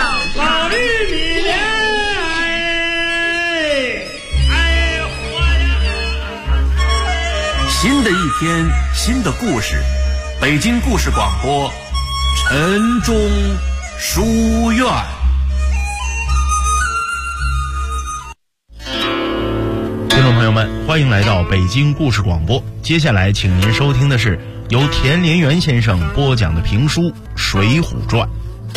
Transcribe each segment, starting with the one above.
老绿米莲，活呀！ 新的一天，新的故事，北京故事广播，晨钟书院。 听众朋友们，欢迎来到北京故事广播。接下来，请您收听的是由田连元先生播讲的评书《水浒传》。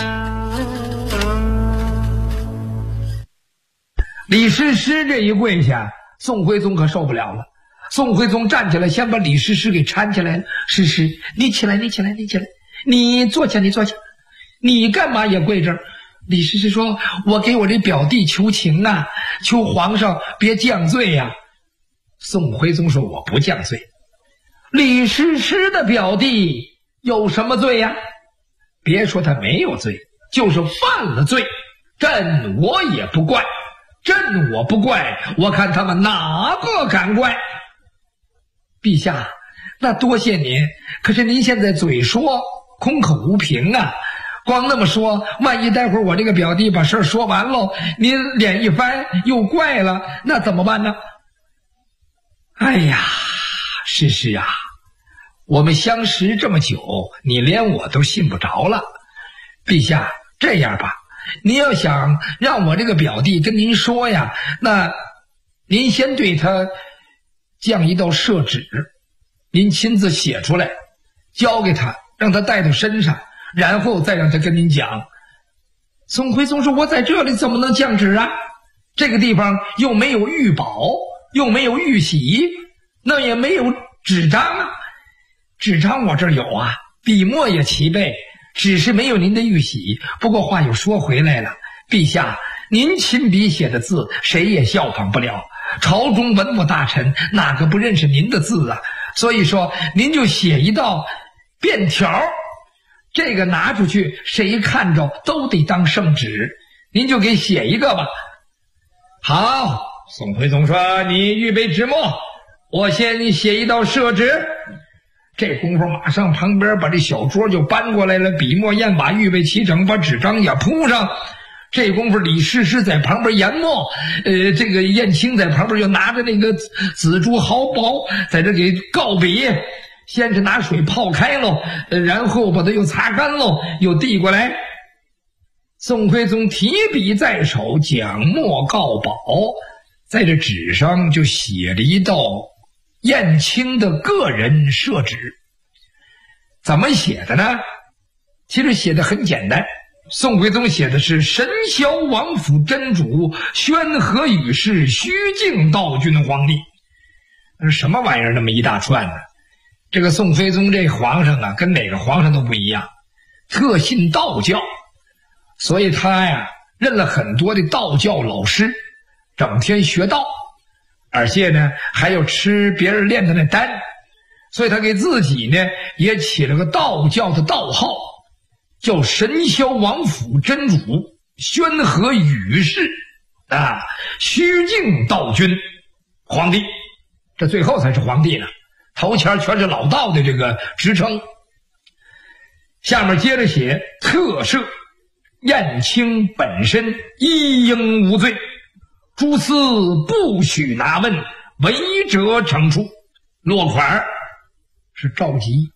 李师师这一跪下，宋徽宗可受不了了。宋徽宗站起来，先把李师师给搀起来了。师师，你起来，你起来，你起来，你坐下，你坐下，你干嘛也跪着？李师师说：“我给我这表弟求情啊，求皇上别降罪呀。”宋徽宗说：“我不降罪。”李师师的表弟有什么罪呀？别说他没有罪，就是犯了罪，朕我也不怪。朕我不怪，我看他们哪个敢怪？陛下，那多谢您，可是您现在嘴说空口无凭啊，光那么说，万一待会儿我这个表弟把事儿说完喽，您脸一翻又怪了，那怎么办呢？哎呀，师师啊，我们相识这么久，你连我都信不着了。陛下，这样吧，您要想让我这个表弟跟您说呀，那您先对他降一道赦旨，您亲自写出来交给他，让他带到身上，然后再让他跟您讲。宋徽宗说：“我在这里怎么能降旨啊？这个地方又没有御宝，又没有玉玺，那也没有纸张啊。纸张我这儿有啊，笔墨也齐备，只是没有您的玉玺。不过话又说回来了，陛下，您亲笔写的字谁也效仿不了，朝中文武大臣哪个不认识您的字啊？所以说您就写一道便条，这个拿出去谁看着都得当圣旨，您就给写一个吧。”好，宋徽宗说：“你预备纸墨，我先写一道赦旨。”这功夫马上旁边把这小桌就搬过来了，笔墨砚瓦预备齐整，把纸张也铺上。这功夫李师师在旁边研墨，这个燕青在旁边就拿着那个紫珠毫宝在这给告笔，先是拿水泡开喽，然后把它又擦干喽，又递过来。宋徽宗提笔在手，讲墨告宝，在这纸上就写了一道燕青的个人赦旨。怎么写的呢？其实写的很简单。宋徽宗写的是：“神霄王府真主，宣和宇氏，虚敬道君皇帝。”什么玩意儿那么一大串呢？这个宋徽宗这皇上啊，跟哪个皇上都不一样，特信道教，所以他呀认了很多的道教老师，整天学道，而且呢还要吃别人炼的那丹，所以他给自己呢也起了个道教的道号，叫神霄王府真主，宣和宇氏啊，虚敬道君皇帝，这最后才是皇帝呢，头前全是老道的这个职称。下面接着写：“特赦燕青本身一应无罪，诸司不许拿问，违者惩处。”落款是赵佶。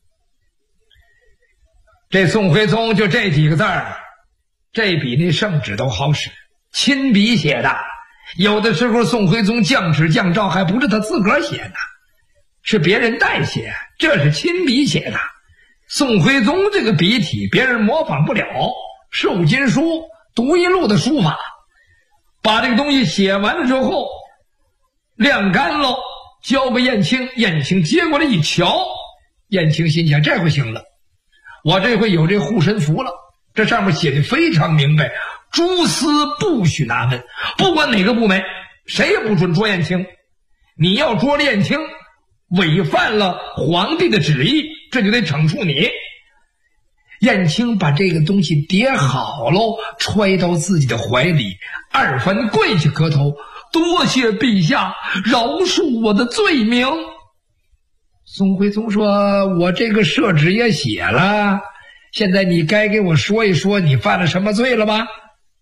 这宋徽宗就这几个字儿，这比那圣旨都好使，亲笔写的。有的时候宋徽宗降旨降诏还不是他自个儿写的，是别人代写，这是亲笔写的。宋徽宗这个笔体别人模仿不了，瘦金书读一路的书法，把这个东西写完了之后晾干了，交给燕青，燕青接过来一瞧，燕青心想：这回行了，我这回有这护身符了。这上面写的非常明白，诸司不许拿问，不管哪个部门，谁也不准捉燕青。你要捉燕青，违犯了皇帝的旨意，这就得惩处你。燕青把这个东西叠好喽，揣到自己的怀里，二番跪下磕头：“多谢陛下饶恕我的罪名。”宋徽宗说：“我这个赦旨也写了，现在你该给我说一说你犯了什么罪了吧？”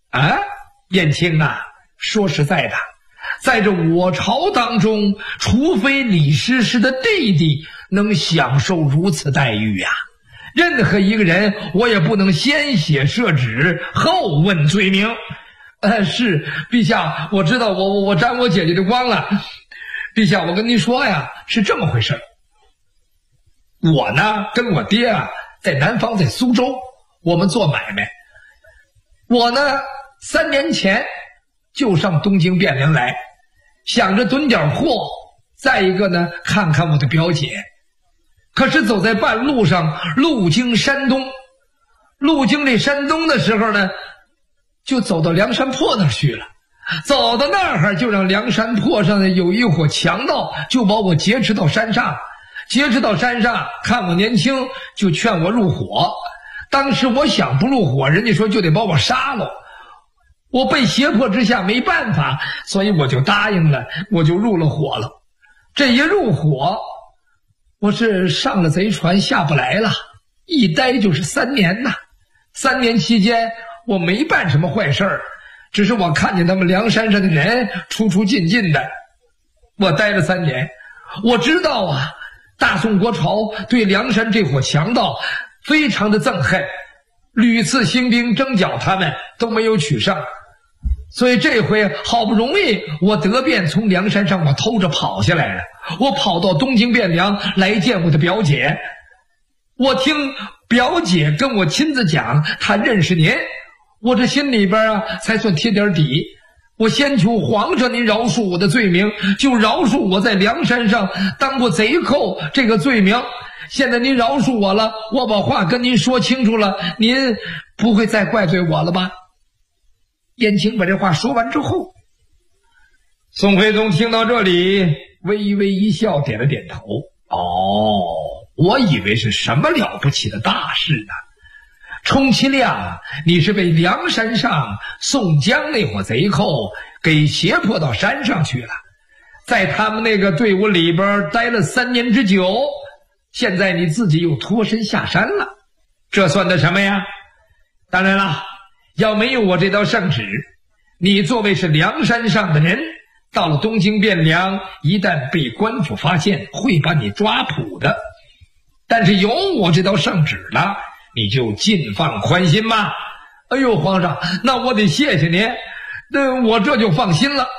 啊，燕青啊，说实在的，在这我朝当中，除非李师师的弟弟能享受如此待遇呀，任何一个人我也不能先写设旨后问罪名。是陛下，我知道我沾我姐姐的光了。陛下，我跟您说呀，是这么回事。我呢跟我爹啊在南方，在苏州，我们做买卖。我呢3年前就上东京汴梁来，想着囤点货，再一个呢看看我的表姐。可是走在半路上，路经山东，路经这山东的时候呢，就走到梁山泊那儿去了。走到那儿就让梁山泊上的有一伙强盗就把我劫持到山上，看我年轻就劝我入伙。当时我想不入伙，人家说就得把我杀了。我被胁迫之下没办法，所以我就答应了，我就入了伙了。这一入伙，我是上了贼船下不来了，一待就是3年呐。3年期间我没办什么坏事儿，只是我看见他们梁山上的人出出进进的。我待了3年，我知道啊，大宋国朝对梁山这伙强盗非常的憎恨，屡次兴兵征剿他们都没有取胜。所以这回好不容易我得便从梁山上我偷着跑下来了，我跑到东京汴梁来见我的表姐。我听表姐跟我亲自讲她认识您，我这心里边啊才算贴点底。我先求皇上您饶恕我的罪名，就饶恕我在梁山上当过贼寇这个罪名。现在您饶恕我了，我把话跟您说清楚了，您不会再怪罪我了吧？燕青把这话说完之后，宋徽宗听到这里微微一笑，点了点头。我以为是什么了不起的大事呢。充其量你是被梁山上宋江那伙贼寇给胁迫到山上去了，在他们那个队伍里边待了3年之久，现在你自己又脱身下山了，这算的什么呀？当然了，要没有我这道圣旨，你作为是梁山上的人，到了东京汴梁，一旦被官府发现，会把你抓捕的。但是有我这道圣旨了，你就尽放宽心吧。哎呦，皇上，那我得谢谢您，我这就放心了。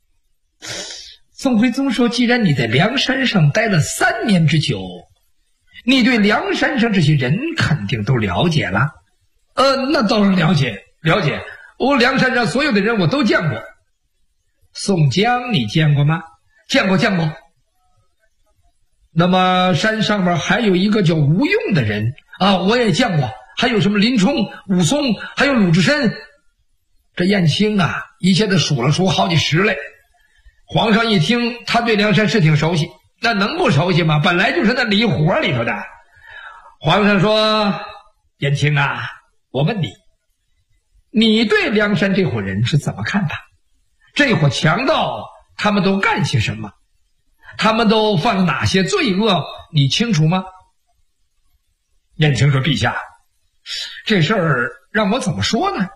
宋徽宗说，既然你在梁山上待了3年之久，你对梁山上这些人肯定都了解了。那当然了解，我梁山上所有的人我都见过。宋江你见过吗？见过。那么山上面还有一个叫吴用的人啊，我也见过。还有什么林冲、武松，还有鲁智深。这燕青啊一下子数了出好几十来。皇上一听，他对梁山是挺熟悉，那能不熟悉吗？本来就是那里伙里头的。皇上说，燕青啊，我问你，你对梁山这伙人是怎么看的？这伙强盗他们都干些什么？他们都犯了哪些罪恶？你清楚吗？燕青说，陛下，这事儿让我怎么说呢？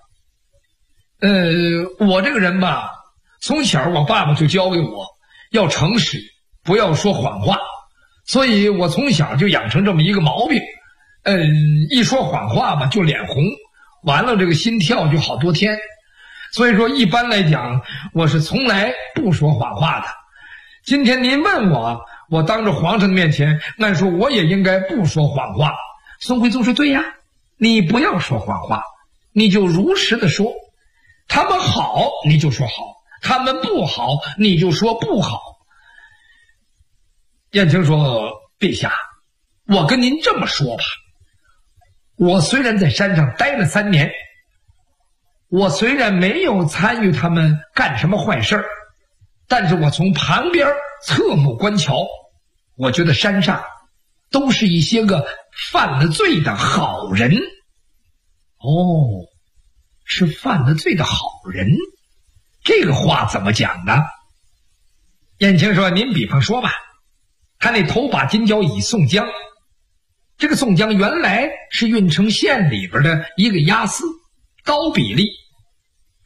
我这个人吧，从小我爸爸就教给我要诚实，不要说谎话，所以我从小就养成这么一个毛病。一说谎话吧就脸红，完了这个心跳就好多天。所以说一般来讲，我是从来不说谎话的。今天您问我，我当着皇上的面前，按说我也应该不说谎话。宋徽宗说，对呀，你不要说谎话，你就如实的说。他们好你就说好，他们不好你就说不好。燕青说，陛下，我跟您这么说吧，我虽然在山上待了3年，我虽然没有参与他们干什么坏事儿，但是我从旁边侧目观瞧，我觉得山上都是一些个犯了罪的好人。是犯了罪的好人，这个话怎么讲呢？燕青说，您比方说吧，他那头把金交椅宋江，这个宋江原来是郓城县里边的一个押司，高比例。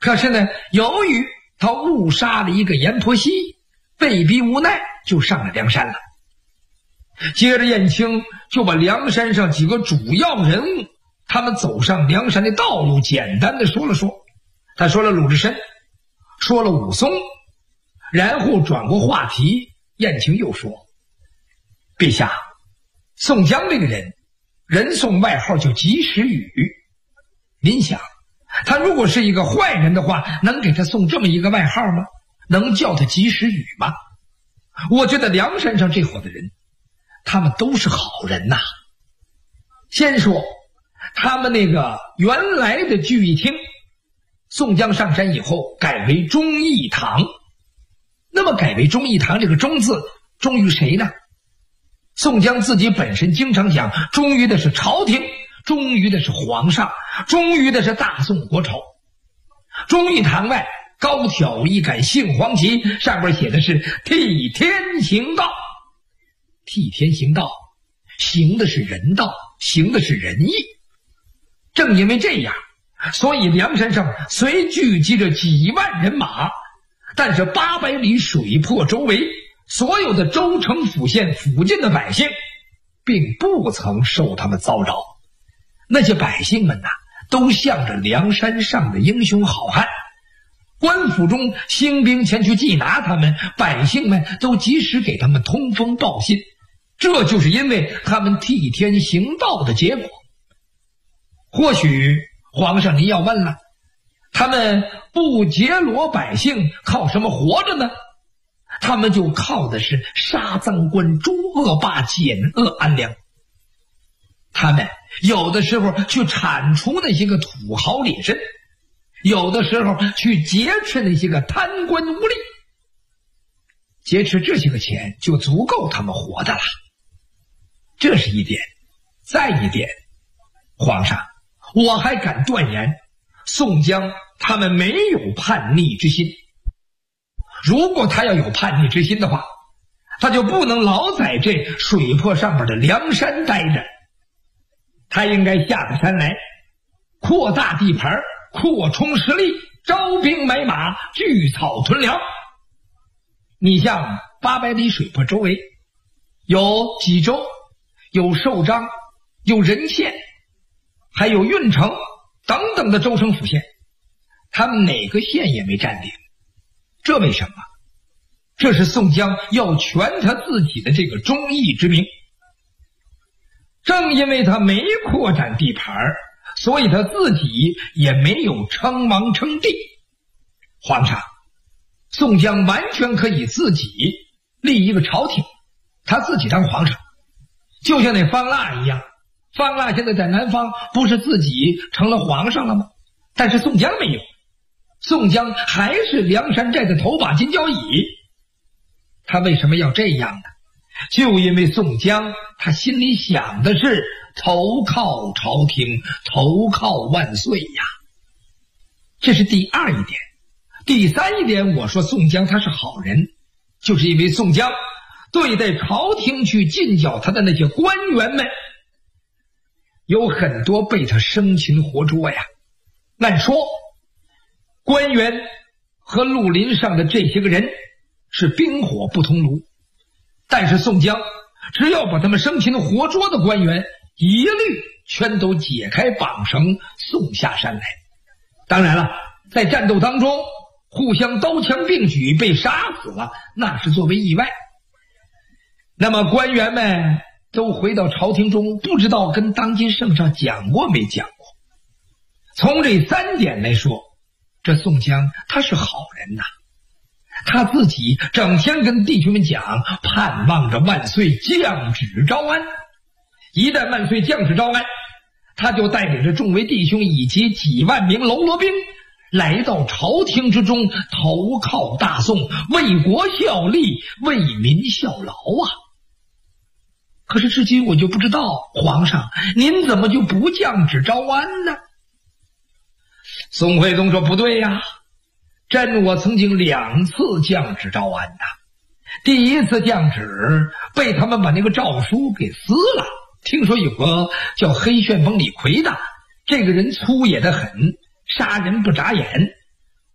可是呢，由于他误杀了一个阎婆惜，被逼无奈就上了梁山了。接着燕青就把梁山上几个主要人物他们走上梁山的道路简单的说了说。他说了鲁智深，说了武松，然后转过话题，燕青又说：陛下，宋江这个人，人送外号叫及时雨。您想，他如果是一个坏人的话，能给他送这么一个外号吗？能叫他及时雨吗？我觉得梁山上这伙的人，他们都是好人呐。先说他们那个原来的聚义厅，宋江上山以后改为忠义堂。那么改为忠义堂，这个忠字忠于谁呢？宋江自己本身经常讲，忠于的是朝廷，忠于的是皇上，忠于的是大宋国朝。忠义堂外高挑一杆杏黄旗，上边写的是替天行道。替天行道，行的是人道，行的是仁义。正因为这样，所以梁山上虽聚集着几万人马，但是800里水泊周围所有的州城府县附近的百姓并不曾受他们骚扰。那些百姓们都向着梁山上的英雄好汉，官府中兴兵前去缉拿他们，百姓们都及时给他们通风报信。这就是因为他们替天行道的结果。或许皇上您要问了，他们不劫罗百姓靠什么活着呢？他们就靠的是杀赃官诛恶霸减恶安良。他们有的时候去铲除那些个土豪劣绅，有的时候去劫持那些个贪官污吏，劫持这些个钱就足够他们活的了。这是一点。再一点，皇上，我还敢断言，宋江他们没有叛逆之心。如果他要有叛逆之心的话，他就不能老在这水泊上面的梁山待着，他应该下得山来，扩大地盘，扩充实力，招兵买马，聚草屯粮。你像800里水泊周围有济州，有寿张，有任县，还有郓城等等的州城府县，他们哪个县也没占领。这为什么？这是宋江要全他自己的这个忠义之名。正因为他没扩展地盘，所以他自己也没有称王称帝。皇上，宋江完全可以自己立一个朝廷，他自己当皇上，就像那方腊一样。方腊现在在南方不是自己成了皇上了吗？但是宋江没有，宋江还是梁山寨的头把金交椅。他为什么要这样呢？就因为宋江他心里想的是投靠朝廷，投靠万岁呀。这是第二一点。第三一点，我说宋江他是好人，就是因为宋江对待朝廷去进剿他的那些官员们，有很多被他生擒活捉呀。按说官员和绿林上的这些个人是冰火不同炉，但是宋江只要把他们生擒活捉的官员一律全都解开绑绳送下山来。当然了，在战斗当中互相刀枪并举被杀死了，那是作为意外。那么官员们都回到朝廷中，不知道跟当今圣上讲过没讲过。从这3点来说，这宋江他是好人呐。他自己整天跟弟兄们讲，盼望着万岁降旨招安。一旦万岁降旨招安，他就带领着众位弟兄以及几万名喽啰兵来到朝廷之中，投靠大宋，为国效力，为民效劳啊。可是至今我就不知道，皇上您怎么就不降旨招安呢？宋徽宗说不对呀，我曾经2次降旨招安呐。第一次降旨被他们把那个诏书给撕了，听说有个叫黑旋风李逵的，这个人粗野得很，杀人不眨眼，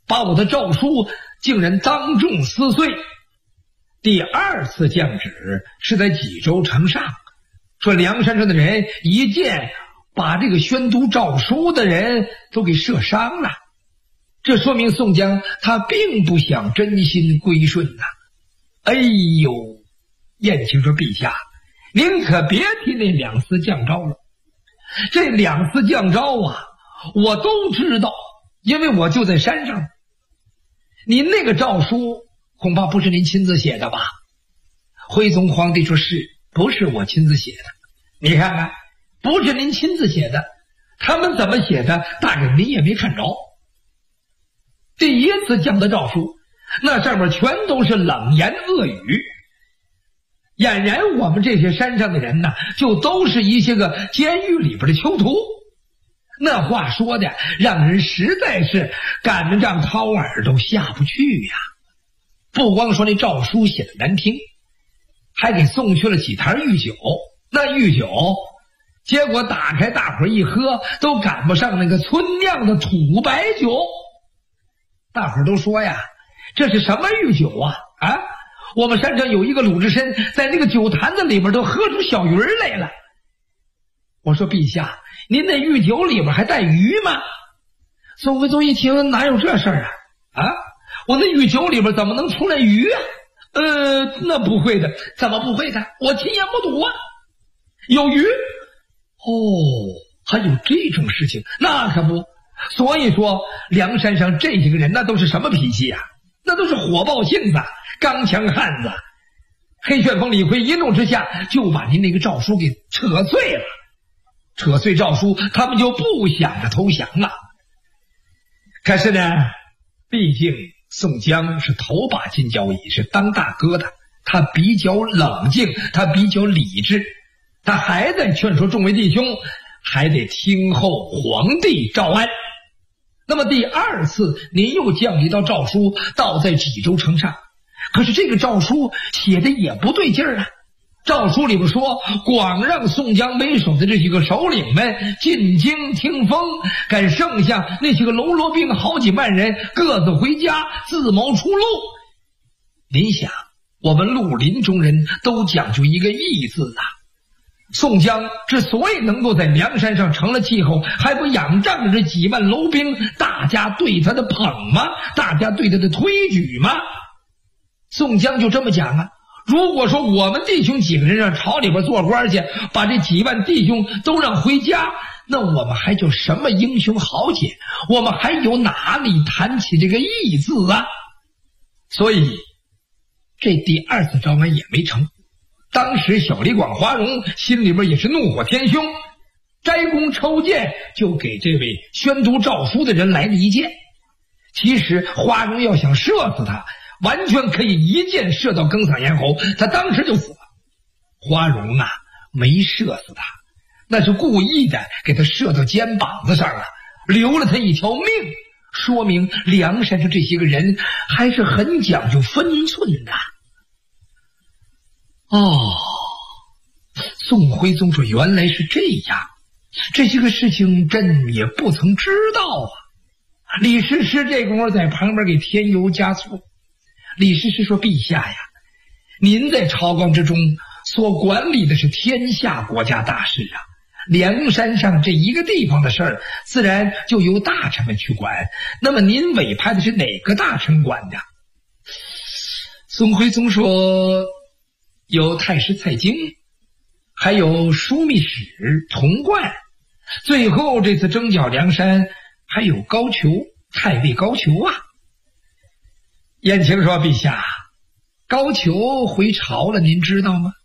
把我的诏书竟然当众撕碎。第二次降旨是在济州城上，说梁山上的人一见把这个宣读诏书的人都给射伤了，这说明宋江他并不想真心归顺呐。哎呦，燕青说陛下，您可别提那2次降诏了，这2次降诏啊，我都知道，因为我就在山上。您那个诏书恐怕不是您亲自写的吧？徽宗皇帝说是，不是我亲自写的。你看看，不是您亲自写的，他们怎么写的，大概您也没看着。第一次降的诏书，那上面全都是冷言恶语，俨然我们这些山上的人呢，就都是一些个监狱里边的囚徒。那话说的让人实在是赶着让掏耳朵下不去呀。不光说那诏书写的难听，还给送去了几坛御酒。那御酒结果打开大伙一喝，都赶不上那个村酿的土白酒。大伙都说呀，这是什么御酒啊？我们山上有一个鲁智深在那个酒坛子里边都喝出小鱼来了。我说陛下，您那御酒里边还带鱼吗？宋徽宗一听，哪有这事儿啊？我那御酒里边怎么能出来鱼啊？那不会的。怎么不会的？我亲眼目睹啊，有鱼。还有这种事情？那可不。所以说梁山上这几个人那都是什么脾气啊？那都是火爆性子，刚强汉子。黑旋风李逵一怒之下就把您那个诏书给扯碎了。扯碎诏书，他们就不想着投降了。可是呢，毕竟宋江是头把金交椅，是当大哥的，他比较冷静，他比较理智，他还在劝说众位弟兄还得听候皇帝诏安。那么第二次您又降一道诏书倒在济州城上，可是这个诏书写的也不对劲儿啊。诏书里边说，广让宋江为首的这几个首领们进京听风，赶剩下那些个喽啰兵好几万人各自回家，自谋出路。您想，我们绿林中人都讲究一个义字啊。宋江之所以能够在梁山上成了气候，还不仰仗着这几万楼兵大家对他的捧吗？大家对他的推举吗？宋江就这么讲啊，如果说我们弟兄几个人让朝里边做官去，把这几万弟兄都让回家，那我们还叫什么英雄豪杰？我们还有哪里谈起这个义字啊？所以这第二次招安也没成。当时小李广花荣心里边也是怒火天凶，摘弓抽箭就给这位宣读诏书的人来了一箭。其实花荣要想射死他，完全可以一箭射到庚嗓咽喉，他当时就死了。花荣啊，没射死他，那是故意的，给他射到肩膀子上了，留了他一条命，说明梁山上这些个人还是很讲究分寸的。宋徽宗说原来是这样，这些个事情朕也不曾知道啊。李师师这功夫在旁边给添油加醋。李师师说，陛下呀，您在朝纲之中所管理的是天下国家大事啊，梁山上这一个地方的事儿自然就由大臣们去管，那么您委派的是哪个大臣管的？宋徽宗说，有太师蔡京，还有枢密使童贯，最后这次征剿梁山还有高俅，太尉高俅啊。燕青说，陛下，高俅回朝了，您知道吗？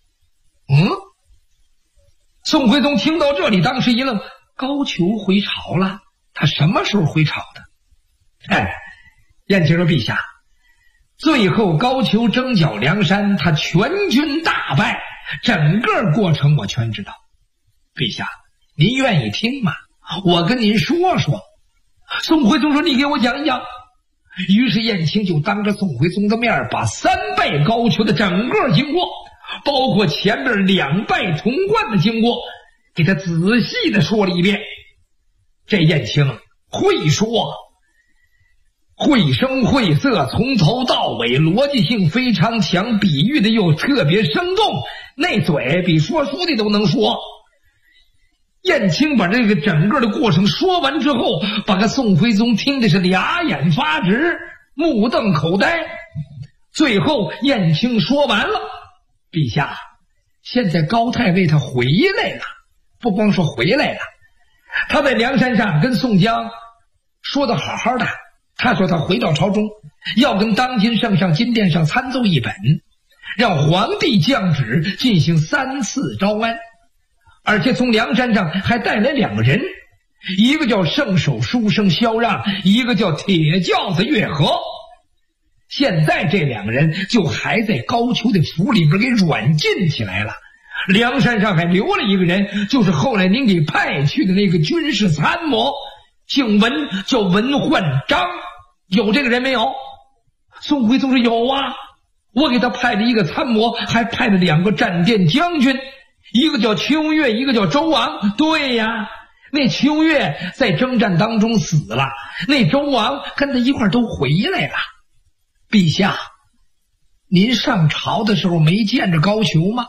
宋徽宗听到这里当时一愣，高俅回朝了？他什么时候回朝的？燕青说，陛下，最后高俅征剿梁山，他全军大败，整个过程我全知道。陛下，您愿意听吗？我跟您说说。宋徽宗说，你给我讲一讲。于是燕青就当着宋徽宗的面，把3败高俅的整个经过，包括前面2败童贯的经过，给他仔细的说了一遍。这燕青会说， 绘声绘色，从头到尾逻辑性非常强，比喻的又特别生动，那嘴比说书的都能说。燕青把这个整个的过程说完之后，把个宋徽宗听的是俩眼发直，目瞪口呆。最后燕青说完了，陛下，现在高太尉他回来了，不光说回来了，他在梁山上跟宋江说的好好的，他说他回到朝中要跟当今圣上金殿上参奏一本，让皇帝降旨进行3次招安，而且从梁山上还带来2个人，一个叫圣手书生萧让，一个叫铁轿子月和。现在这2个人就还在高俅的府里边给软禁起来了。梁山上还留了一个人，就是后来您给派去的那个军事参谋，姓文，叫文焕章。有这个人没有？宋徽宗说有啊，我给他派了一个参谋，还派了2个战殿将军，一个叫秋月，一个叫周昂。对呀，那秋月在征战当中死了，那周昂跟他一块都回来了。陛下，您上朝的时候没见着高俅吗？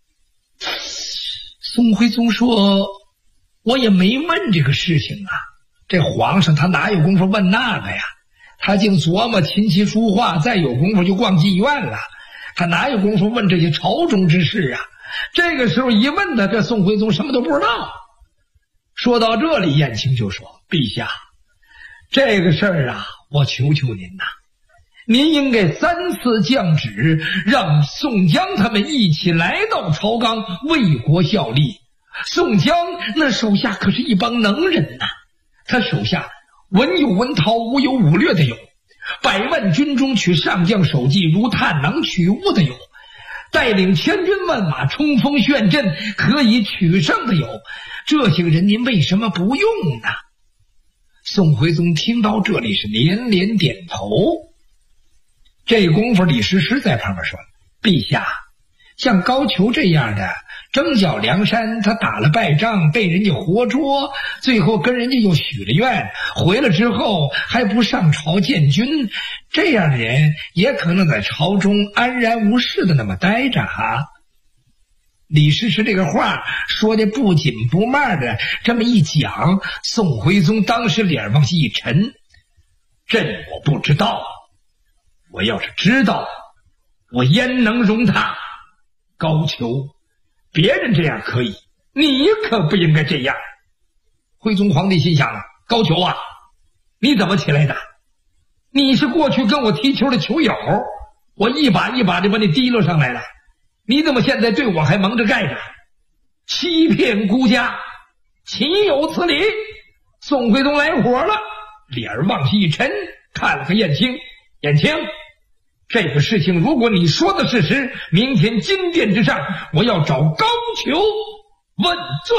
宋徽宗说，我也没问这个事情啊，这皇上他哪有功夫问那个呀？他净琢磨琴棋书画，再有功夫就逛妓院了，他哪有功夫问这些朝中之事啊？这个时候一问他，这宋徽宗什么都不知道。说到这里，燕青就说，陛下，这个事儿啊，我求求您呐，您应该3次降旨，让宋江他们一起来到朝纲，为国效力。宋江那手下可是一帮能人呐，他手下文有文韬，武有武略的有，100万军中取上将首级，如探囊取物的有，带领千军万马冲锋陷阵，可以取胜的有。这些个人您为什么不用呢？宋徽宗听到这里是连连点头。这功夫李师师在旁边说，陛下，像高俅这样的征剿梁山，他打了败仗，被人家活捉，最后跟人家又许了愿，回来之后还不上朝见君，这样的人也可能在朝中安然无事的那么待着啊。李师师这个话说的不紧不慢的，这么一讲，宋徽宗当时脸往下一沉，朕我不知道，我要是知道，我焉能容他？高俅，别人这样可以，你可不应该这样。徽宗皇帝心想啊，高俅啊，你怎么起来的？你是过去跟我踢球的球友，我一把一把的把你提溜上来了，你怎么现在对我还蒙着盖着？欺骗孤家，岂有此理！宋徽宗来火了，脸往下一沉，看了看燕青，燕青，这个事情如果你说的是实，明天金殿之上，我要找高俅问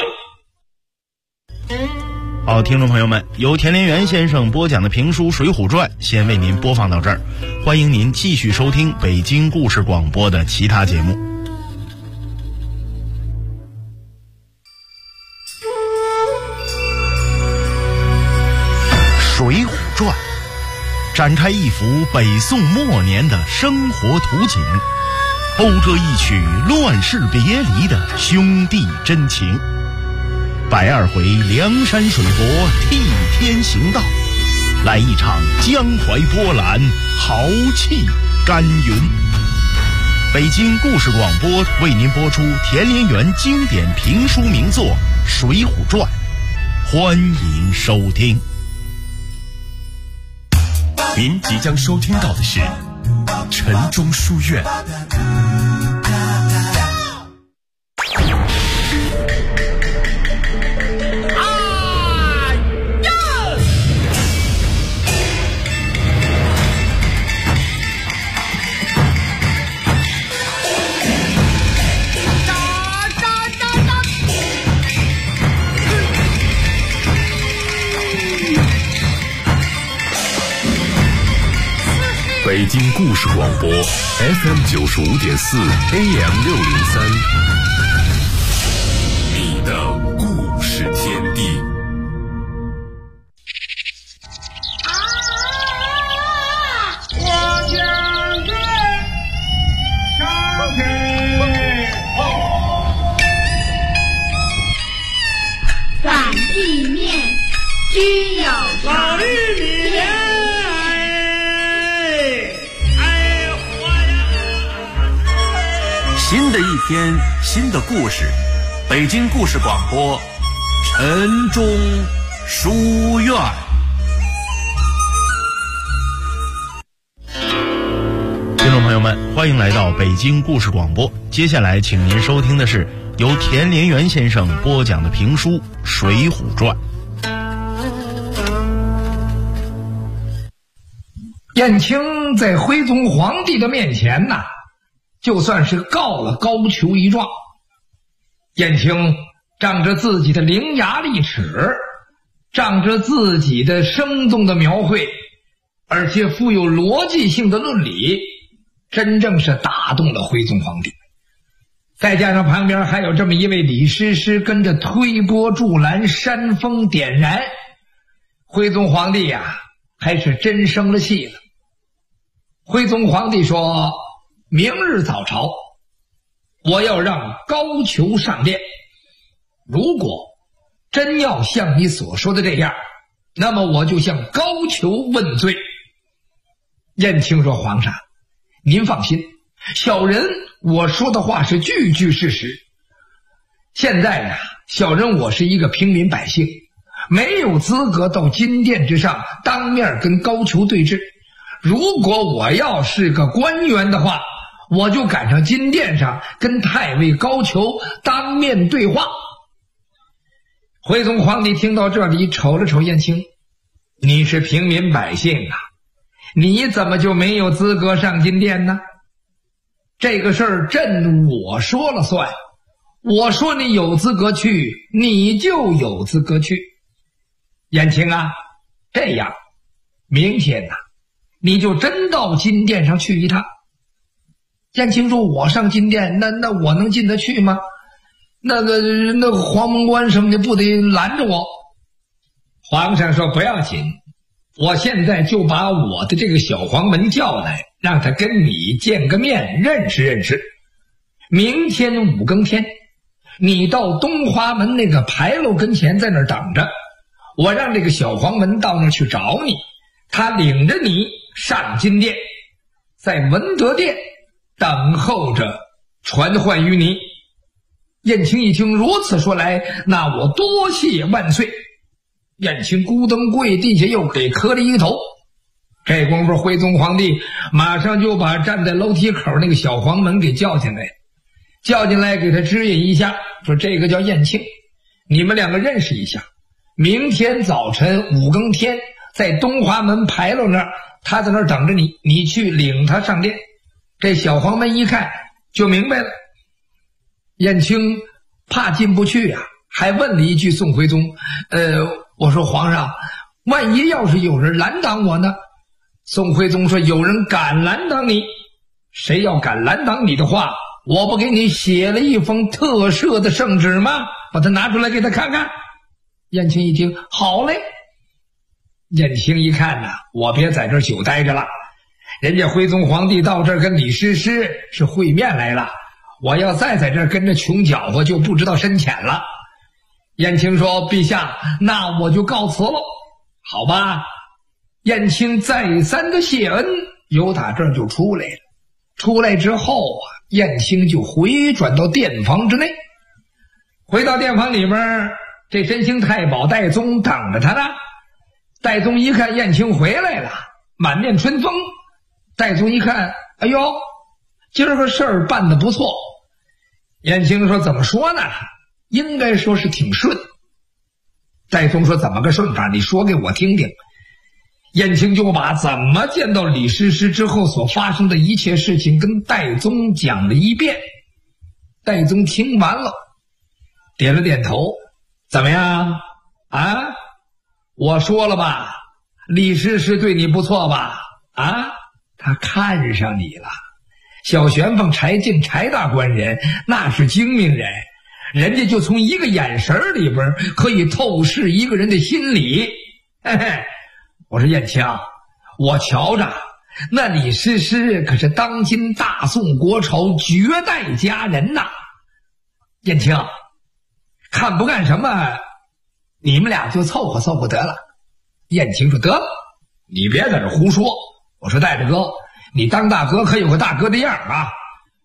罪。 好，听众朋友们，由田连元先生播讲的评书《水浒传》先为您播放到这儿，欢迎您继续收听北京故事广播的其他节目。《水浒传》展开一幅北宋末年的生活图景，勾勒一曲乱世别离的兄弟真情。102回梁山水泊替天行道，来一场江淮波澜，豪气干云。北京故事广播为您播出田连元经典评书名作《水浒传》，欢迎收听。 您即将收听到的是城中书院。北京故事广播 FM95.4 AM603， 你的故事天地。 新的一天，新的故事，北京故事广播，陈忠书院。 听众朋友们，欢迎来到北京故事广播。接下来，请您收听的是由田连元先生播讲的评书《水浒传》。 燕青在徽宗皇帝的面前呐，就算是告了高俅一状。燕青仗着自己的伶牙俐齿，仗着自己的生动的描绘，而且富有逻辑性的论理，真正是打动了徽宗皇帝。再加上旁边还有这么一位李师师跟着推波助澜，煽风点燃，徽宗皇帝呀，还是真生了气了。徽宗皇帝说，明日早朝我要让高俅上殿，如果真要像你所说的这样，那么我就向高俅问罪。燕青说，皇上您放心，小人我说的话是句句事实。现在呀，小人我是一个平民百姓，没有资格到金殿之上当面跟高俅对峙。如果我要是个官员的话，我就赶上金殿上跟太尉高俅当面对话。徽宗皇帝听到这里，瞅了瞅燕青，你是平民百姓啊，你怎么就没有资格上金殿呢？这个事儿朕我说了算，我说你有资格去，你就有资格去。燕青啊，这样明天啊，你就真到金殿上去一趟。燕青说，我上金殿，那我能进得去吗？那个黄门关什么的不得拦着我？皇上说，不要紧，我现在就把我的这个小黄门叫来，让他跟你见个面，认识认识。明天5更天，你到东华门那个牌楼跟前，在那儿等着，我让这个小黄门到那儿去找你，他领着你上金殿，在文德殿等候着传唤于你。燕青一听如此说来，那我多谢万岁。燕青咕噔跪地下，又给磕了一个头。这功夫，徽宗皇帝马上就把站在楼梯口那个小黄门给叫进来，给他指引一下，说这个叫燕青，你们两个认识一下，明天早晨5更天，在东华门牌楼那儿，他在那儿等着你，你去领他上殿。这小黄门一看就明白了。燕青怕进不去啊，还问了一句宋徽宗，我说皇上，万一要是有人拦挡我呢？宋徽宗说，有人敢拦挡你，谁要敢拦挡你的话，我不给你写了一封特赦的圣旨吗？把它拿出来给他看看。燕青一听，好嘞。燕青一看呐，我别在这儿久待着了，人家徽宗皇帝到这儿跟李师师是会面来了，我要再在这儿跟着穷搅和，就不知道深浅了。燕青说，陛下，那我就告辞了。好吧。燕青再三的谢恩，由打这儿就出来了。出来之后啊，燕青就回转到殿房之内。回到殿房里面，这真兴太保戴宗等着他呢。戴宗一看燕青回来了，满面春风。戴宗一看，哎呦，今儿个事儿办得不错。燕青说，怎么说呢？应该说是挺顺。戴宗说，怎么个顺法？你说给我听听。燕青就把怎么见到李师师之后所发生的一切事情跟戴宗讲了一遍。戴宗听完了，点了点头。怎么样啊？我说了吧，李师师对你不错吧？啊，他看上你了。小旋风柴进柴大官人那是精明人，人家就从一个眼神里边可以透视一个人的心理。嘿嘿，我说燕青，我瞧着那李师师可是当今大宋国朝绝代佳人呐。燕青，看不干什么，你们俩就凑合凑合得了。燕青说，得，你别在这胡说。我说戴大哥，你当大哥可有个大哥的样啊，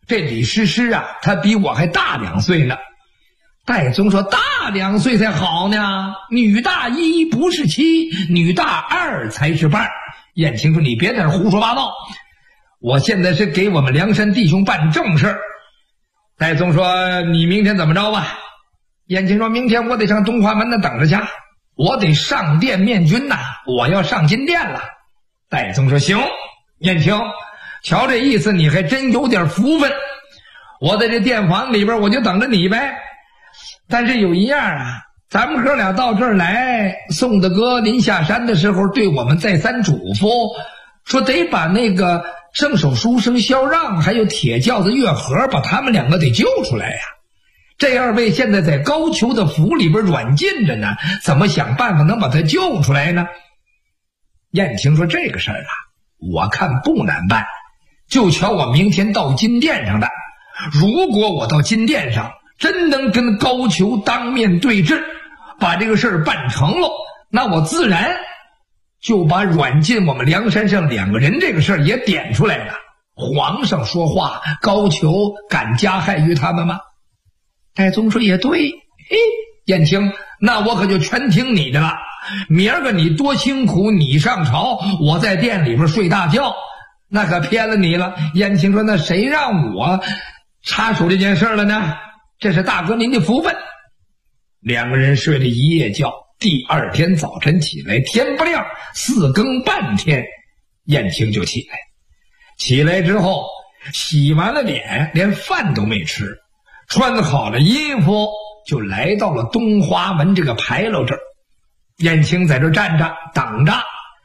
这李师师啊，他比我还大2岁呢。戴宗说大2岁才好呢，女大1不是7，女大2才是半。燕青说你别在这胡说八道，我现在是给我们梁山弟兄办正事。戴宗说你明天怎么着吧？燕青说明天我得上东华门那等着去，我得上殿面君呐，我要上金殿了。戴宗说行。燕青，瞧这意思你还真有点福分，我在这殿房里边我就等着你呗。但是有一样啊，咱们哥俩到这儿来，宋大哥临下山的时候对我们再三嘱咐，说得把那个正手书生萧让还有铁轿子月和把他们2个得救出来呀。这2位现在在高俅的府里边软禁着呢，怎么想办法能把他救出来呢？燕青说这个事儿啊，我看不难办，就瞧我明天到金殿上的。如果我到金殿上真能跟高俅当面对质，把这个事儿办成了，那我自然就把软禁我们梁山上2个人这个事儿也点出来了。皇上说话，高俅敢加害于他们吗？戴宗说也对。燕青，那我可就全听你的了，明儿个你多辛苦，你上朝，我在殿里边睡大觉，那可偏了你了。燕青说那谁让我插手这件事了呢？这是大哥您的福分。2个人睡了一夜觉，第2天早晨起来，天不亮4更半天，燕青就起来。起来之后洗完了脸，连饭都没吃，穿好了衣服就来到了东华门这个牌楼这儿。燕青在这站着等着，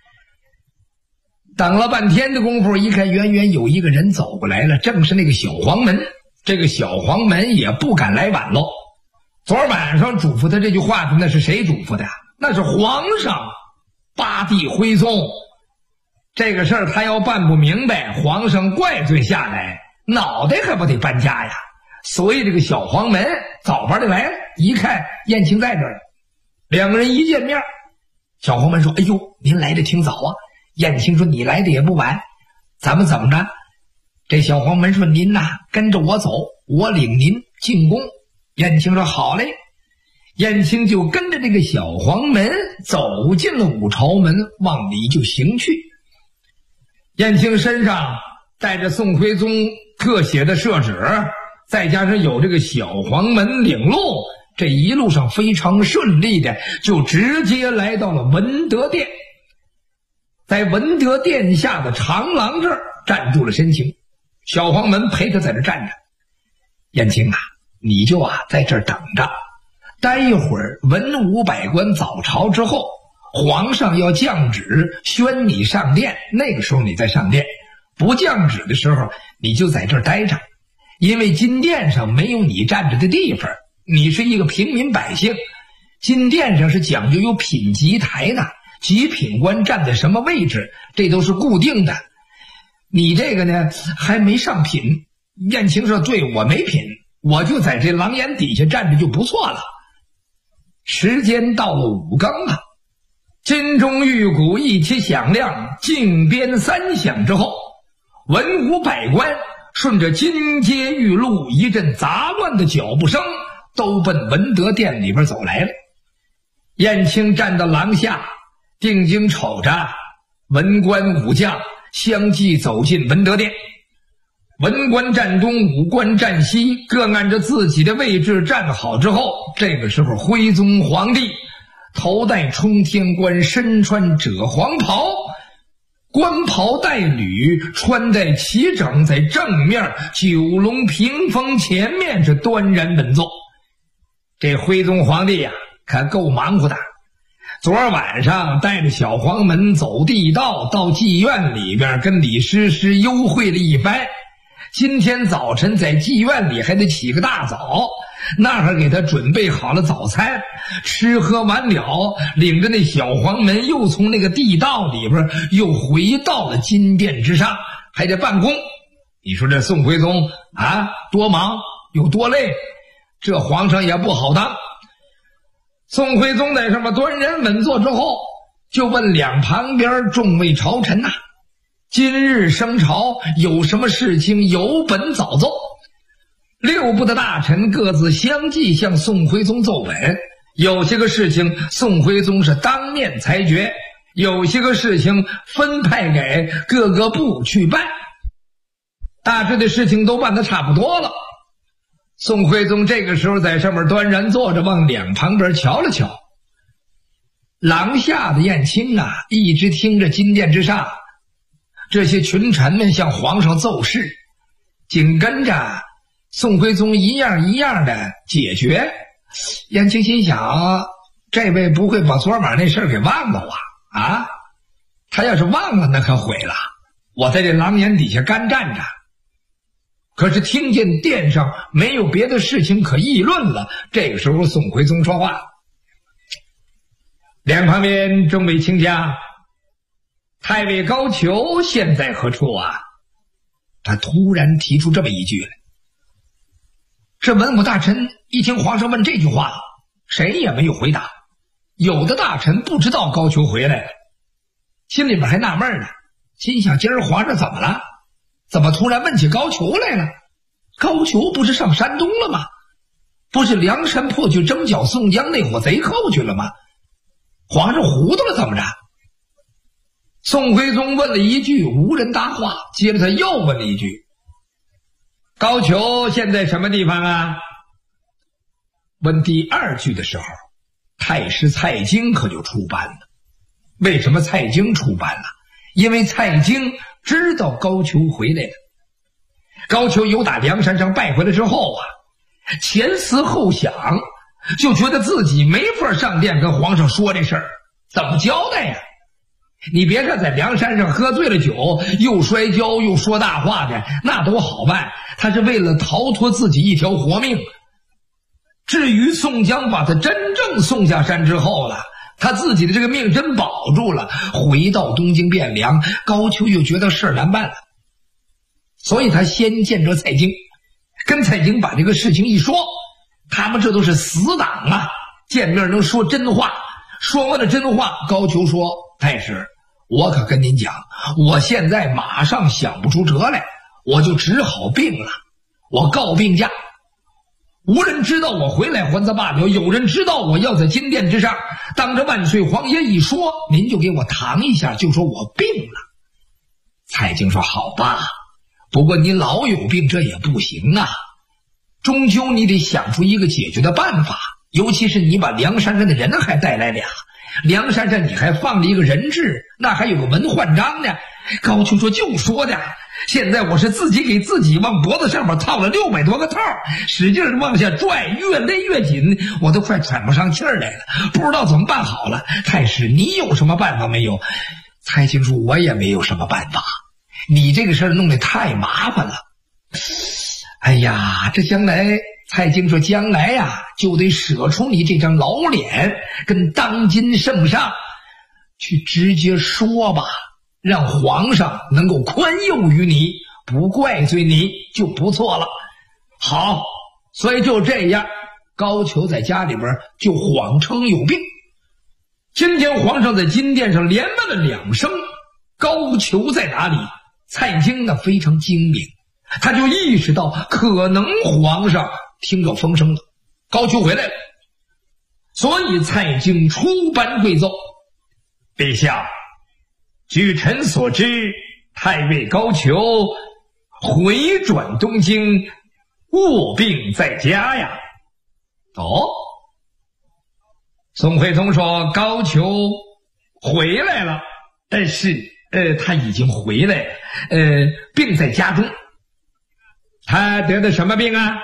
等了半天的功夫，一看远远有一个人走过来了，正是那个小黄门。这个小黄门也不敢来晚喽。昨晚上嘱咐他这句话的那是谁嘱咐的？那是皇上八弟徽宗。这个事儿他要办不明白，皇上怪罪下来，脑袋可不得搬家呀。所以这个小黄门早班的来了，一看燕青在这儿，2个人一见面，小黄门说哎呦您来的挺早啊。燕青说你来的也不晚，咱们怎么着？这小黄门说您呐跟着我走，我领您进宫。燕青说好嘞。燕青就跟着这个小黄门走进了武朝门，往里就行去。燕青身上带着宋徽宗特写的圣旨，再加上有这个小黄门领路，这一路上非常顺利的就直接来到了文德殿。在文德殿下的长廊这儿站住了身形，小黄门陪他在这站着。燕青啊，你就在这儿等着，待一会儿文武百官早朝之后，皇上要降旨宣你上殿，那个时候你再上殿，不降旨的时候你就在这儿待着。因为金殿上没有你站着的地方，你是一个平民百姓，金殿上是讲究有品级台的，极品官站在什么位置这都是固定的，你这个呢还没上品。燕青说对，我没品，我就在这廊檐底下站着就不错了。时间到了5更啊，金钟玉鼓一起响亮，禁鞭3响之后，文武百官顺着金阶玉路一阵杂乱的脚步声都奔文德殿里边走来了。燕青站到廊下，定睛瞅着文官武将相继走进文德殿。文官站东，武官站西，各按着自己的位置站好之后，这个时候徽宗皇帝头戴冲天冠，身穿赭黄袍，官袍带履，穿戴齐整，在正面9龙屏风前面是端然稳坐。这徽宗皇帝可够忙活的，昨儿晚上带着小黄门走地道，到妓院里边跟李师师幽会了一番，今天早晨在妓院里还得起个大早，那儿给他准备好了早餐，吃喝完了，领着那小黄门又从那个地道里边又回到了金殿之上，还得办公。你说这宋徽宗多忙有多累，这皇上也不好当。宋徽宗在上面端然稳坐之后，就问两旁边众位朝臣今日升朝有什么事情有本早奏。 6部的大臣各自相继向宋徽宗奏本，有些个事情宋徽宗是当面裁决，有些个事情分派给各个部去办，大致的事情都办得差不多了。宋徽宗这个时候在上面端然坐着，往两旁边瞧了瞧。廊下的燕青啊，一直听着金殿之上这些群臣们向皇上奏事，紧跟着宋徽宗一样一样的解决。燕青心想，这位不会把昨晚那事儿给忘了啊？他要是忘了那可毁了，我在这廊檐底下干站着。可是听见殿上没有别的事情可议论了，这个时候宋徽宗说话：两旁边众位卿家，太尉高俅现在何处啊？他突然提出这么一句来。这文武大臣一听皇上问这句话，谁也没有回答。有的大臣不知道高俅回来了，心里面还纳闷呢，心想今儿皇上怎么了？怎么突然问起高俅来了？高俅不是上山东了吗？不是梁山泊去征剿宋江那伙贼寇去了吗？皇上糊涂了怎么着？宋徽宗问了一句，无人答话，接着他又问了一句：高俅现在什么地方啊？问第二句的时候，太师蔡京可就出班了。为什么蔡京出班了？因为蔡京知道高俅回来了。高俅由打梁山上败回来之后啊，前思后想，就觉得自己没法上殿跟皇上说这事儿，怎么交代呀？你别看在梁山上喝醉了酒，又摔跤又说大话的，那都好办，他是为了逃脱自己一条活命。至于宋江把他真正送下山之后了，他自己的这个命真保住了，回到东京汴梁，高俅又觉得事儿难办了，所以他先见着蔡京，跟蔡京把这个事情一说。他们这都是死党啊，见面能说真话。说完了真话，高俅说：太师，我可跟您讲，我现在马上想不出辙来，我就只好病了，我告病假。无人知道我回来还则罢了，有人知道我要在金殿之上当着万岁皇爷一说，您就给我搪一下，就说我病了。蔡京说：好吧，不过你老有病这也不行啊，终究你得想出一个解决的办法，尤其是你把梁山上的人还带来俩，梁山上你还放了一个人质，那还有个文焕章呢。高俅说：就说的，现在我是自己给自己往脖子上面套了600多个套，使劲往下拽，越勒越紧，我都快喘不上气儿来了，不知道怎么办好了。太师，你有什么办法没有？蔡京说：我也没有什么办法，你这个事儿弄得太麻烦了。哎呀，这将来，蔡京说将来呀，就得舍出你这张老脸，跟当今圣上去直接说吧，让皇上能够宽宥于你，不怪罪你就不错了。好，所以就这样，高俅在家里边就谎称有病。今天皇上在金殿上连问了2声高俅在哪里，蔡京呢非常精明，他就意识到可能皇上听到风声了，高俅回来了。所以蔡京出班跪奏：陛下，据臣所知，太尉高俅回转东京，卧病在家呀。哦，宋徽宗说高俅回来了，他已经回来，病在家中。他得的什么病啊？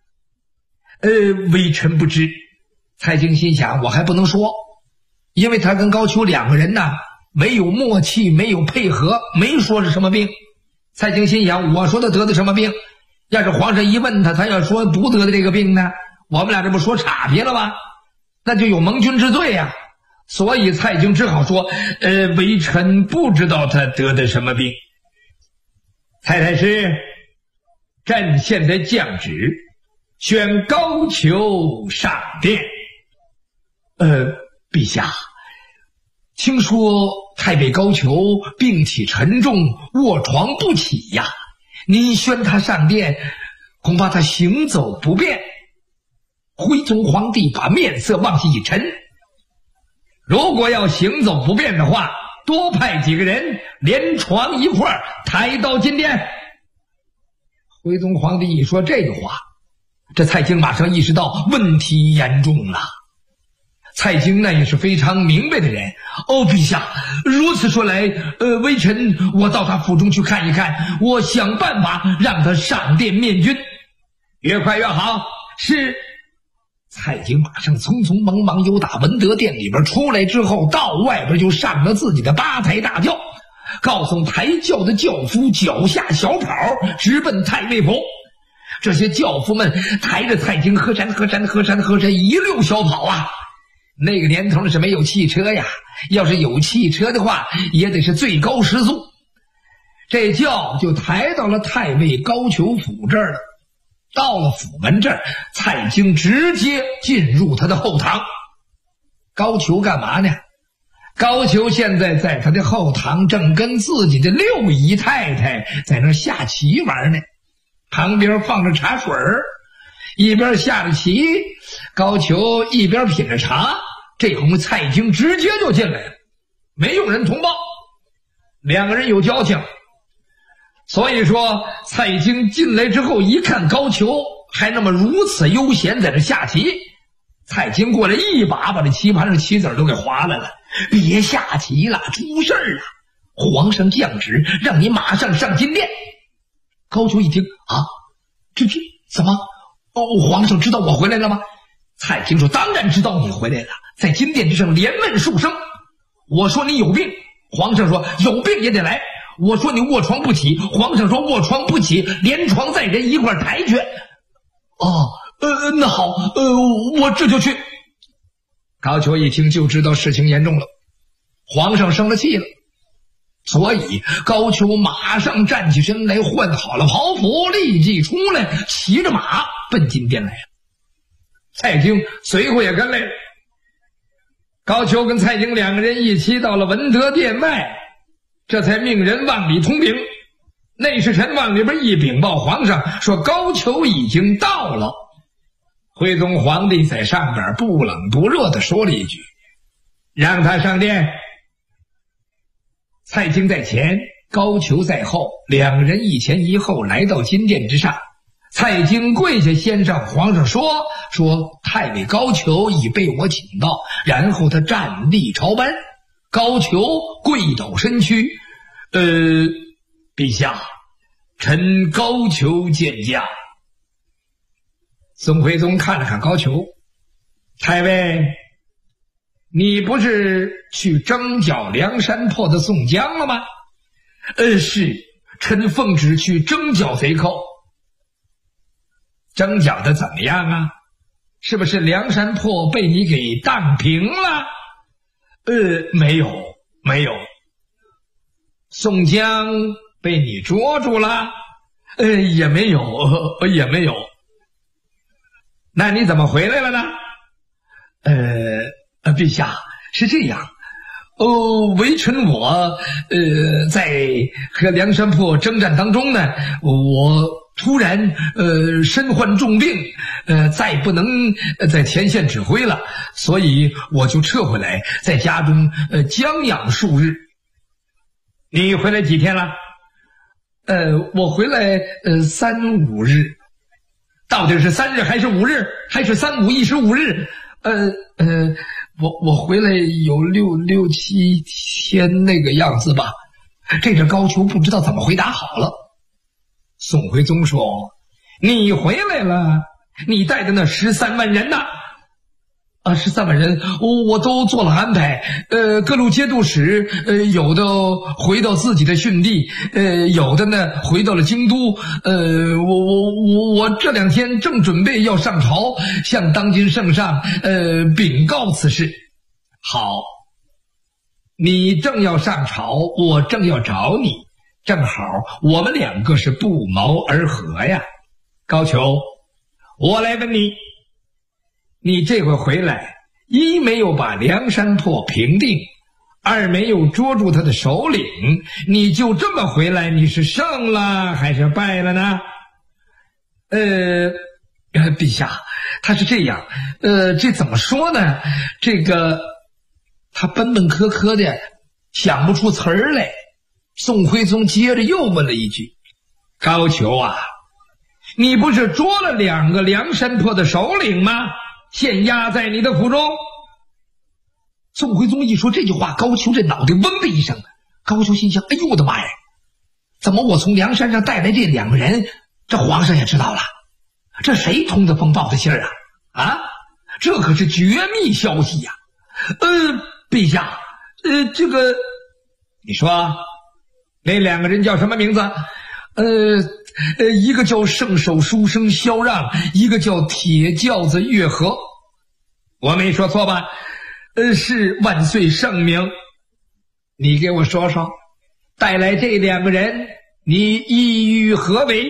微臣不知。蔡京心想，我还不能说，因为他跟高俅2个人呢没有默契，没有配合，没说是什么病。蔡京心想，我说他得的什么病，要是皇上一问他，他要说不得的这个病呢，我们俩这不说岔劈了吗？那就有盟军之罪呀。所以蔡京只好说，微臣不知道他得的什么病。蔡太师，朕现在降旨，宣高俅上殿。陛下，听说太尉高俅病体沉重，卧床不起呀，您宣他上殿， 恐怕他行走不便。徽宗皇帝把面色往下一沉，如果要行走不便的话，多派几个人连床一块抬到金殿。徽宗皇帝一说这个话，这蔡京马上意识到问题严重了。蔡京那也是非常明白的人。陛下，如此说来，微臣我到他府中去看一看，我想办法让他上殿面君。越快越好。是。蔡京马上匆匆忙忙由打文德殿里边出来之后，到外边就上了自己的八抬大轿，告诉抬轿的轿夫脚下小跑，直奔太尉府。这些轿夫们抬着蔡京河山一溜小跑啊。那个年头是没有汽车呀，要是有汽车的话也得是最高时速。这轿就抬到了太尉高俅府这儿了。到了府门这儿，蔡京直接进入他的后堂。高俅干嘛呢？高俅现在在他的后堂正跟自己的六姨太太在那下棋玩呢，旁边放着茶水儿，一边下着棋，高俅一边品着茶。这会儿蔡京直接就进来了，没有人通报，两个人有交情。所以说蔡京进来之后一看高俅还那么如此悠闲在这下棋，蔡京过来一把这棋盘上棋子都给划来了。别下棋了，出事儿了，皇上降旨让你马上上金殿。高俅一听啊，这怎么皇上知道我回来了吗？蔡京说当然知道你回来了，在金殿之上连问数声。我说你有病，皇上说有病也得来。我说你卧床不起，皇上说卧床不起，连床带人一块抬去。那好，我这就去。高俅一听就知道事情严重了，皇上生了气了，所以高俅马上站起身来，换好了袍服，立即出来，骑着马奔金殿来了。蔡京随后也跟来了。高俅跟蔡京两个人一起到了文德殿外，这才命人往里通禀。内侍臣往里边一禀报皇上，说高俅已经到了。徽宗皇帝在上边不冷不热地说了一句，让他上殿。蔡京在前，高俅在后，两个人一前一后来到金殿之上。蔡京跪下先上皇上说太尉高俅已被我请到，然后他站立朝班。高俅跪倒身躯，陛下，臣高俅见驾。宋徽宗看了看高俅，太尉，你不是去征剿梁山泊的宋江了吗？是，臣奉旨去征剿贼寇。征剿的怎么样啊？是不是梁山泊被你给荡平了？没有。宋江被你捉住了？也没有。那你怎么回来了呢？陛下，是这样，微臣我在和梁山泊征战当中呢，我突然身患重病，再不能在前线指挥了，所以我就撤回来，在家中将养数日。你回来几天了？我回来3、5日。到底是3日还是5日，还是3、5、15日？我回来有6、7天那个样子吧。这阵高俅不知道怎么回答好了。宋徽宗说，你回来了，你带的那13万人呢？13万人我都做了安排，各路节度使有的回到自己的训地，有的呢回到了京都。我这2天正准备要上朝，向当今圣上禀告此事。好，你正要上朝，我正要找你，正好我们2个是不谋而合呀。高俅，我来问你，你这回回来，一没有把梁山泊平定，二没有捉住他的首领，你就这么回来，你是胜了还是败了呢？ 陛下，他是这样，这怎么说呢？这个他闷闷磕磕的想不出词儿来。宋徽宗接着又问了一句：“高俅啊，你不是捉了2个梁山泊的首领吗？现押在你的府中。”宋徽宗一说这句话，高俅这脑袋嗡的一声。高俅心想：哎呦我的妈呀，怎么我从梁山上带来这2个人，这皇上也知道了？这谁通的风报的信儿啊？这可是绝密消息呀！陛下，这个你说那2个人叫什么名字？一个叫圣手书生萧让，一个叫铁轿子月和。我没说错吧？是万岁圣明。你给我说说，带来这2个人，你意欲何为？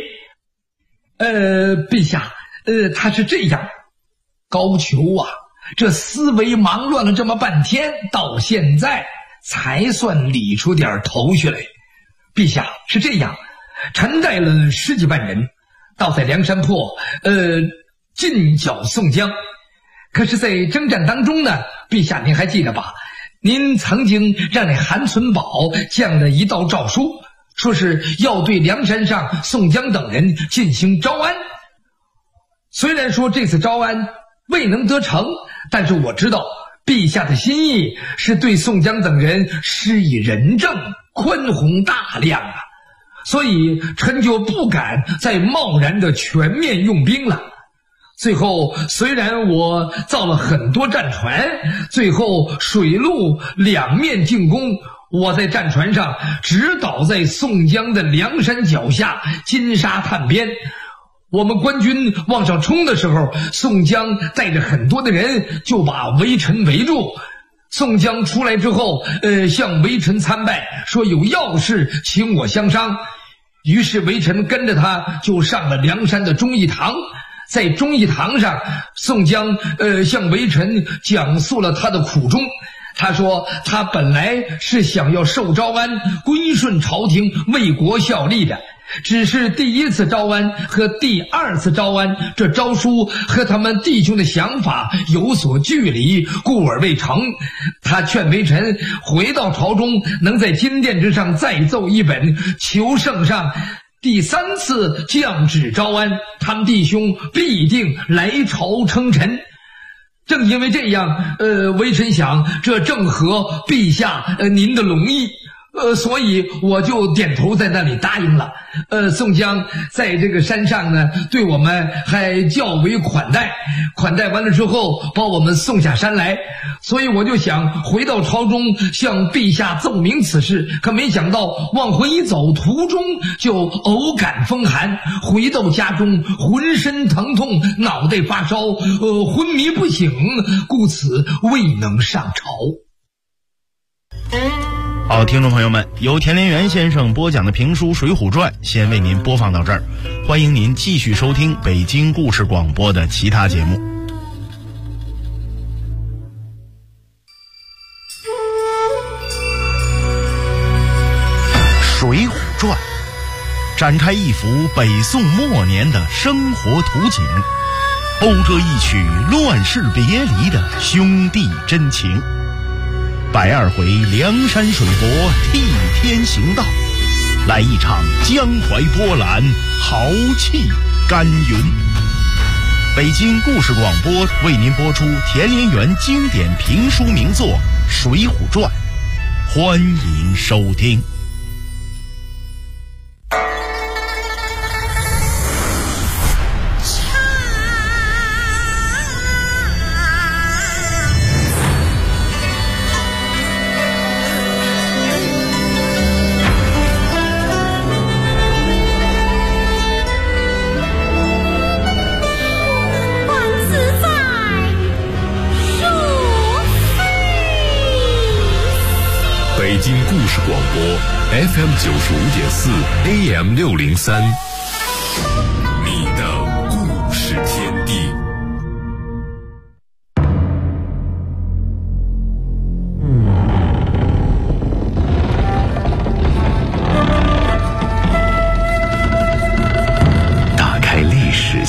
陛下，他是这样。高俅啊，这思维忙乱了这么半天，到现在才算理出点头绪来。陛下，是这样，臣带了10几万人，到在梁山泊，进剿宋江。可是在征战当中呢，陛下您还记得吧？您曾经让那韩存宝降了一道诏书，说是要对梁山上宋江等人进行招安。虽然说这次招安未能得逞，但是我知道陛下的心意是对宋江等人施以仁政，宽宏大量啊，所以臣就不敢再贸然的全面用兵了。最后虽然我造了很多战船，最后水陆2面进攻，我在战船上直捣在宋江的梁山脚下金沙滩边。我们官军往上冲的时候，宋江带着很多的人就把微臣围住。宋江出来之后，向微臣参拜，说有要事请我相商。于是微臣跟着他就上了梁山的忠义堂。在忠义堂上，宋江向微臣讲述了他的苦衷。他说他本来是想要受招安，归顺朝廷，为国效力的，只是第1次招安和第2次招安，这诏书和他们弟兄的想法有所距离，故而未成。他劝微臣回到朝中，能在金殿之上再奏一本，求圣上第3次降旨招安，他们弟兄必定来朝称臣。正因为这样，微臣想这正合陛下您的龙意，所以我就点头在那里答应了。宋江在这个山上呢，对我们还较为款待，款待完了之后把我们送下山来，所以我就想回到朝中向陛下奏明此事，可没想到往回一走，途中就偶感风寒，回到家中浑身疼痛，脑袋发烧，昏迷不醒，故此未能上朝。 好，听众朋友们，由田连元先生播讲的评书《水浒传》先为您播放到这儿，欢迎您继续收听北京故事广播的其他节目。《水浒传》展开一幅北宋末年的生活图景，讴歌一曲乱世别离的兄弟真情。120回梁山水泊替天行道，来一场江淮波澜，豪气干云。北京故事广播为您播出田连元经典评书名作《水浒传》，欢迎收听。 北京故事广播 FM 95.4 AM 603，你的故事天地。 打开历史，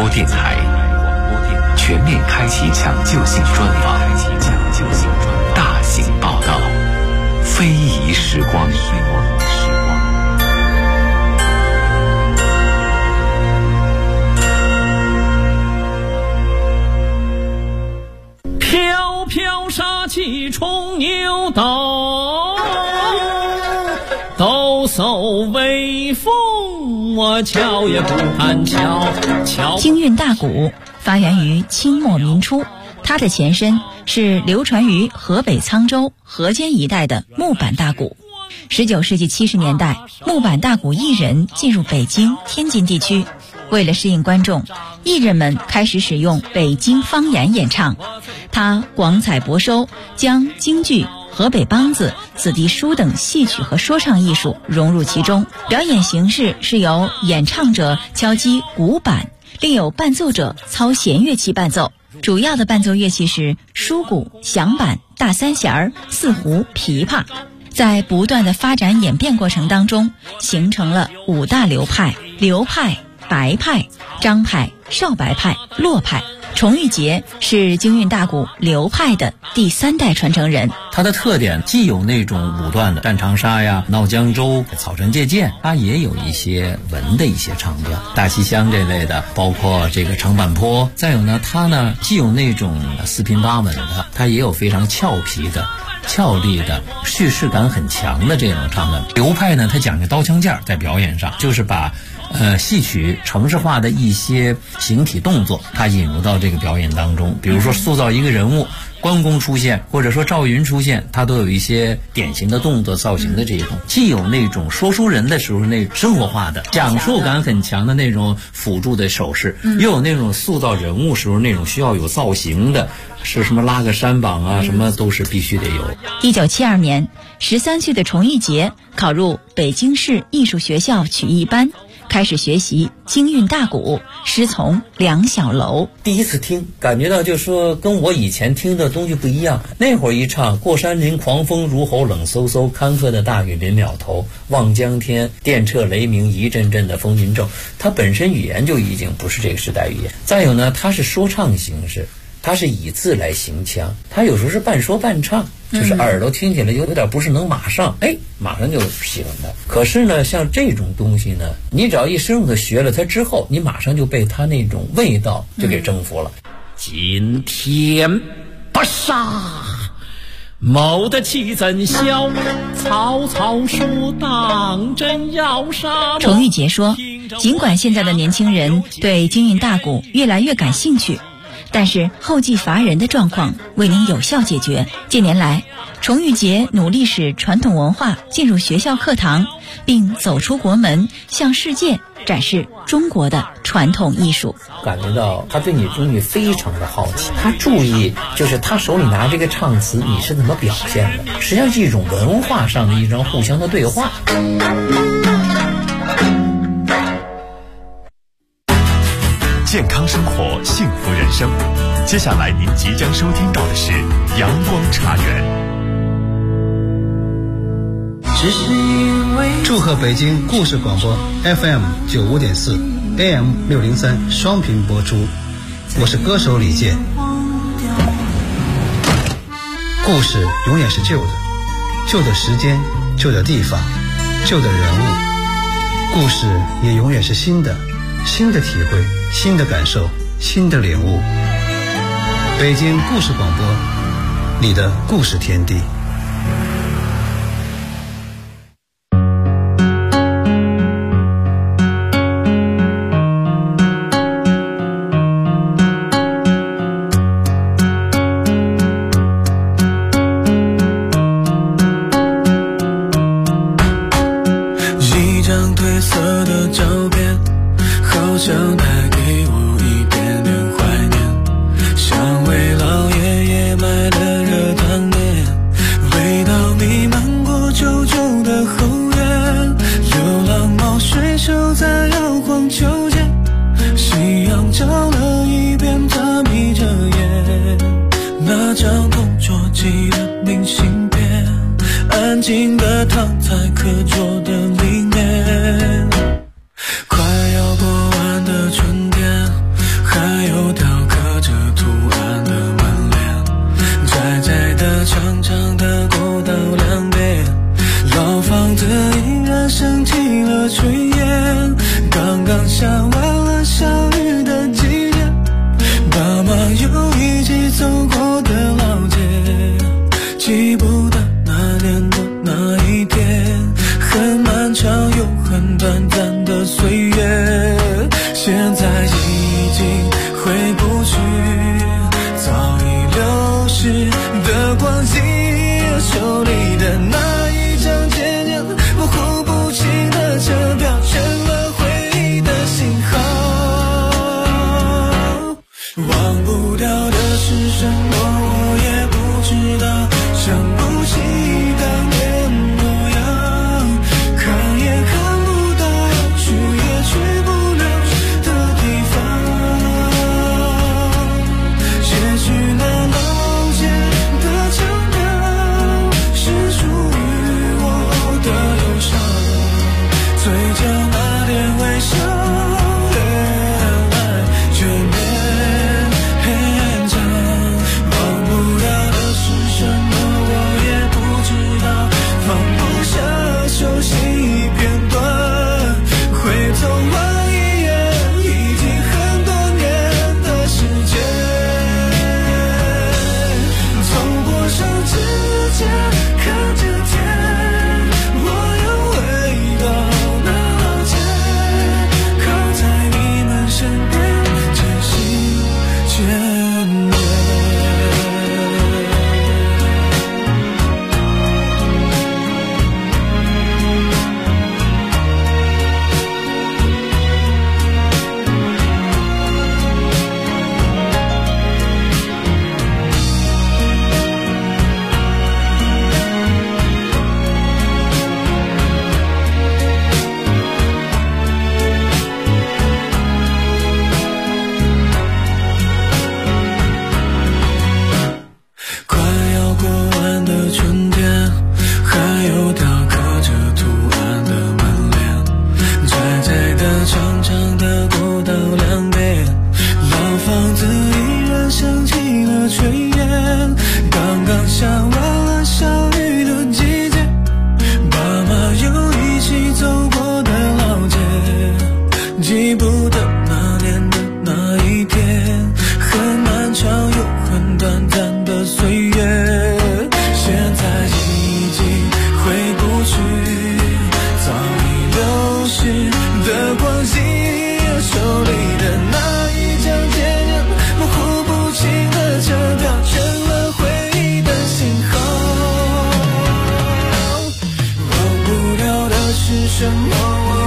播电台全面开启抢救性专访，大型报道，非遗时光。 飘飘杀气冲牛斗，抖擞威风，我瞧也不敢瞧。 京韵大鼓发源于清末民初，它的前身是流传于河北沧州、河间一带的木板大鼓。19世纪70年代，木板大鼓艺人进入北京、天津地区，为了适应观众，艺人们开始使用北京方言演唱。他广采博收，将京剧、河北梆子、子弟书等戏曲和说唱艺术融入其中。表演形式是由演唱者敲击鼓板，另有伴奏者操弦乐器伴奏。主要的伴奏乐器是书鼓、响板、大三弦、四胡、琵琶。在不断的发展演变过程当中，形成了5大流派：刘派、白派、张派、少白派、骆派。崇玉杰是京韵大鼓刘派的第3代传承人。 它的特点既有那种武断的战长沙呀、闹江州、草船借箭，它也有一些文的一些唱调，大西厢这类的，包括这个长坂坡。再有呢，它呢既有那种四平八稳的，它也有非常俏皮的、俏丽的、叙事感很强的这种唱段。刘派呢，它讲究刀枪剑，在表演上就是把戏曲程式化的一些形体动作，它引入到这个表演当中。比如说塑造一个人物，关公出现，或者说赵云出现，它都有一些典型的动作造型的这种，既有那种说书人的时候那生活化的讲述感很强的那种辅助的手势，又有那种塑造人物时候那种需要有造型的，是什么拉个山膀啊，什么都是必须得有。 1972年，13岁的崇玉杰考入北京市艺术学校曲艺班，开始学习京韵大鼓，师从梁小楼。 第一次听，感觉到就是说跟我以前听的东西不一样。那会儿一唱过山林狂风如吼，冷飕飕，坎坷的大雨临了头，望江天，电掣雷鸣，一阵阵的风云骤。它本身语言就已经不是这个时代语言。再有呢，它是说唱形式，它是以字来行腔，它有时候是半说半唱，就是耳朵听起来有点不是能马上就喜欢它。可是呢，像这种东西呢，你只要一深入的学了它之后，你马上就被它那种味道就给征服了。 今天不杀，谋得其怎消？曹操说当真要杀。 崇玉杰说，尽管现在的年轻人对京韵大鼓越来越感兴趣，但是后继乏人的状况未能有效解决。近年来，崇玉杰努力使传统文化进入学校课堂，并走出国门，向世界展示中国的传统艺术。 感觉到他对你东西非常的好奇，他注意就是他手里拿这个唱词你是怎么表现的，实际上是一种文化上的一种互相的对话。 健康生活，幸福人生。接下来您即将收听到的是阳光茶园。 祝贺北京故事广播 FM 95.4 AM 603双频播出，我是歌手李健。故事永远是旧的，旧的时间，旧的地方，旧的人物。故事也永远是新的，新的体会，新的感受，新的领悟。北京故事广播，你的故事天地。 一张褪色的照片，好像带给我一点点怀念，像为老爷爷买的热汤面，味道弥漫过旧旧的后院，流浪猫睡熟在摇晃秋千，夕阳照了一遍，它眯着眼，那张同桌寄的明信片，安静地躺在课桌的里面。快要过完的春天， 房子依然升起了炊烟，刚刚下完了小雨的季节，爸妈又一起走过的老街，记不得那年的那一天，很漫长又很短暂的岁月，现在已经回不去早已流逝的光景，手里的那一张渐渐模糊不清的车票，成了回忆的信号。忘不掉的是什么我也不知道，想不起当年模样，看也看不到，去也去不了的地方。也许那老街的腔调是属于我的忧伤，嘴角那点微笑却勉强。忘不了的是什么我也不知道，放不下熟悉片段，回头望一眼已经很多年的时间，走过上指尖看着天，我又回到那老街，靠在你们身边渐行渐远。快要过完的春天，还有雕刻着图案的门帘，窄窄的长长的过道两边，老房子依然升起了炊烟，刚刚下完了小雨的季节，爸妈又一起走过的老街，记不得那年的那一天，很漫长又很短暂的岁月，现在已经回不去早已流逝的光景，手里的那一张渐渐模糊不清的车票，成了回忆的信号。忘不了的是什么